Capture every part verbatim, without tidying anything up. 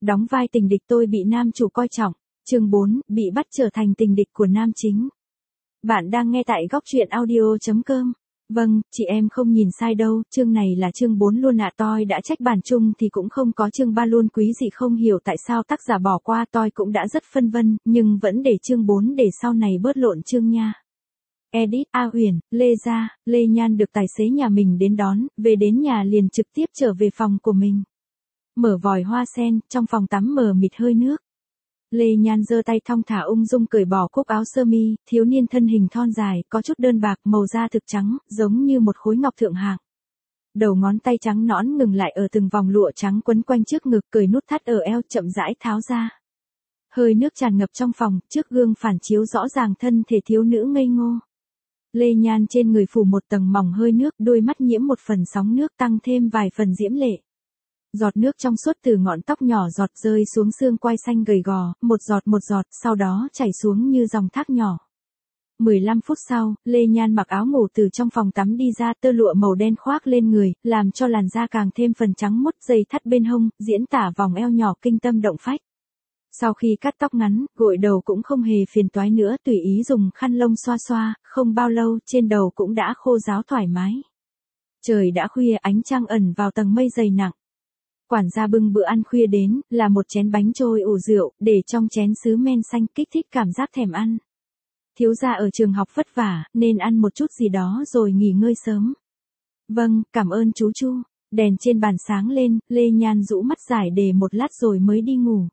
đóng vai tình địch tôi bị nam chủ coi trọng. Chương bốn, bị bắt trở thành tình địch của nam chính. Bạn đang nghe tại góc truyện audio chấm com. Vâng, chị em không nhìn sai đâu, chương này là chương bốn luôn ạ. Tôi đã trách bản chung thì cũng không có chương ba luôn, quý dị không hiểu tại sao tác giả bỏ qua, tôi cũng đã rất phân vân, nhưng vẫn để chương bốn để sau này bớt lộn chương nha. Edit A Huyền, Lê Gia, Lê Nhan được tài xế nhà mình đến đón, về đến nhà liền trực tiếp trở về phòng của mình. Mở vòi hoa sen, trong phòng tắm mờ mịt hơi nước. Lê Nhan giơ tay thong thả ung dung cởi bỏ cúc áo sơ mi, thiếu niên thân hình thon dài, có chút đơn bạc, màu da thực trắng, giống như một khối ngọc thượng hạng. Đầu ngón tay trắng nõn ngừng lại ở từng vòng lụa trắng quấn quanh trước ngực, cởi nút thắt ở eo, chậm rãi tháo ra. Hơi nước tràn ngập trong phòng, trước gương phản chiếu rõ ràng thân thể thiếu nữ ngây ngô. Lê Nhan trên người phủ một tầng mỏng hơi nước, đôi mắt nhiễm một phần sóng nước tăng thêm vài phần diễm lệ. Giọt nước trong suốt từ ngọn tóc nhỏ giọt rơi xuống xương quai xanh gầy gò, một giọt một giọt, sau đó chảy xuống như dòng thác nhỏ. mười lăm phút sau, Lê Nhan mặc áo ngủ từ trong phòng tắm đi ra, tơ lụa màu đen khoác lên người, làm cho làn da càng thêm phần trắng muốt, dây thắt bên hông, diễn tả vòng eo nhỏ kinh tâm động phách. Sau khi cắt tóc ngắn, gội đầu cũng không hề phiền toái nữa, tùy ý dùng khăn lông xoa xoa, không bao lâu, trên đầu cũng đã khô ráo thoải mái. Trời đã khuya, ánh trăng ẩn vào tầng mây dày nặng. Quản gia bưng bữa ăn khuya đến, là một chén bánh trôi ủ rượu, để trong chén sứ men xanh kích thích cảm giác thèm ăn. Thiếu gia ở trường học vất vả, nên ăn một chút gì đó rồi nghỉ ngơi sớm. Vâng, cảm ơn chú Chu. Đèn trên bàn sáng lên, Lê Nhan rũ mắt giải đề một lát rồi mới đi ngủ.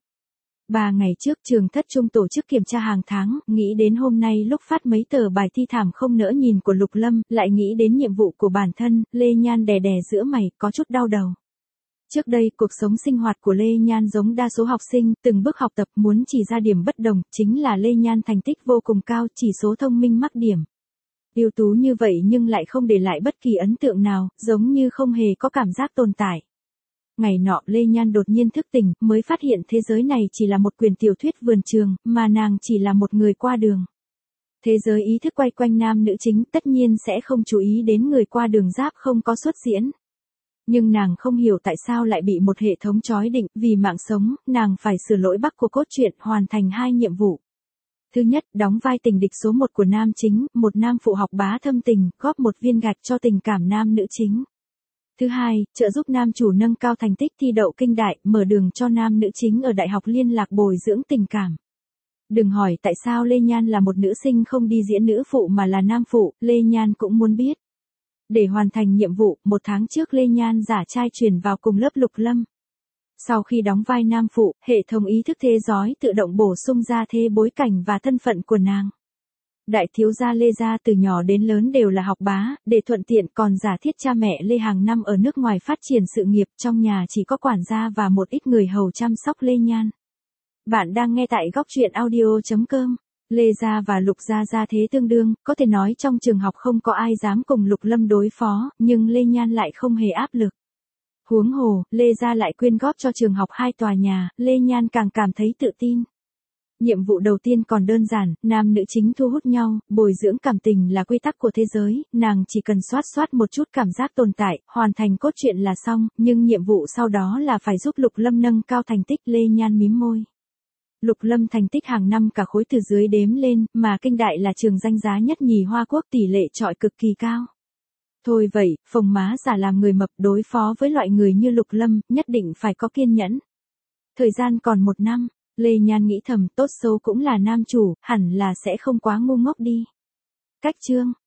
Ba ngày trước trường thất trung tổ chức kiểm tra hàng tháng, nghĩ đến hôm nay lúc phát mấy tờ bài thi thảm không nỡ nhìn của Lục Lâm, lại nghĩ đến nhiệm vụ của bản thân, Lê Nhan đè đè giữa mày, có chút đau đầu. Trước đây, cuộc sống sinh hoạt của Lê Nhan giống đa số học sinh, từng bước học tập muốn chỉ ra điểm bất đồng, chính là Lê Nhan thành tích vô cùng cao, chỉ số thông minh mắc điểm. Ưu tú như vậy nhưng lại không để lại bất kỳ ấn tượng nào, giống như không hề có cảm giác tồn tại. Ngày nọ Lê Nhan đột nhiên thức tỉnh, mới phát hiện thế giới này chỉ là một quyển tiểu thuyết vườn trường, mà nàng chỉ là một người qua đường. Thế giới ý thức quay quanh nam nữ chính, tất nhiên sẽ không chú ý đến người qua đường giáp không có xuất diễn. Nhưng nàng không hiểu tại sao lại bị một hệ thống trói định, vì mạng sống, nàng phải sửa lỗi bắc của cốt truyện, hoàn thành hai nhiệm vụ. Thứ nhất, đóng vai tình địch số một của nam chính, một nam phụ học bá thâm tình, góp một viên gạch cho tình cảm nam nữ chính. Thứ hai, trợ giúp nam chủ nâng cao thành tích thi đậu kinh đại, mở đường cho nam nữ chính ở đại học liên lạc bồi dưỡng tình cảm. Đừng hỏi tại sao Lê Nhan là một nữ sinh không đi diễn nữ phụ mà là nam phụ, Lê Nhan cũng muốn biết. Để hoàn thành nhiệm vụ, một tháng trước Lê Nhan giả trai chuyển vào cùng lớp Lục Lâm. Sau khi đóng vai nam phụ, hệ thống ý thức thế giới tự động bổ sung ra thế bối cảnh và thân phận của nàng. Đại thiếu gia Lê Gia từ nhỏ đến lớn đều là học bá, để thuận tiện còn giả thiết cha mẹ Lê hàng năm ở nước ngoài phát triển sự nghiệp, trong nhà chỉ có quản gia và một ít người hầu chăm sóc Lê Nhan. Bạn đang nghe tại góc truyện audio chấm com. Lê Gia và Lục Gia gia thế tương đương, có thể nói trong trường học không có ai dám cùng Lục Lâm đối phó, nhưng Lê Nhan lại không hề áp lực. Huống hồ, Lê Gia lại quyên góp cho trường học hai tòa nhà, Lê Nhan càng cảm thấy tự tin. Nhiệm vụ đầu tiên còn đơn giản, nam nữ chính thu hút nhau, bồi dưỡng cảm tình là quy tắc của thế giới, nàng chỉ cần soát soát một chút cảm giác tồn tại, hoàn thành cốt truyện là xong, nhưng nhiệm vụ sau đó là phải giúp Lục Lâm nâng cao thành tích. Lê Nhan mím môi. Lục Lâm thành tích hàng năm cả khối từ dưới đếm lên, mà kinh đại là trường danh giá nhất nhì Hoa Quốc, tỷ lệ chọi cực kỳ cao. Thôi vậy, phồng má giả làm người mập, đối phó với loại người như Lục Lâm, nhất định phải có kiên nhẫn. Thời gian còn một năm, Lê Nhan nghĩ thầm, tốt xấu cũng là nam chủ, hẳn là sẽ không quá ngu ngốc đi. Cách chương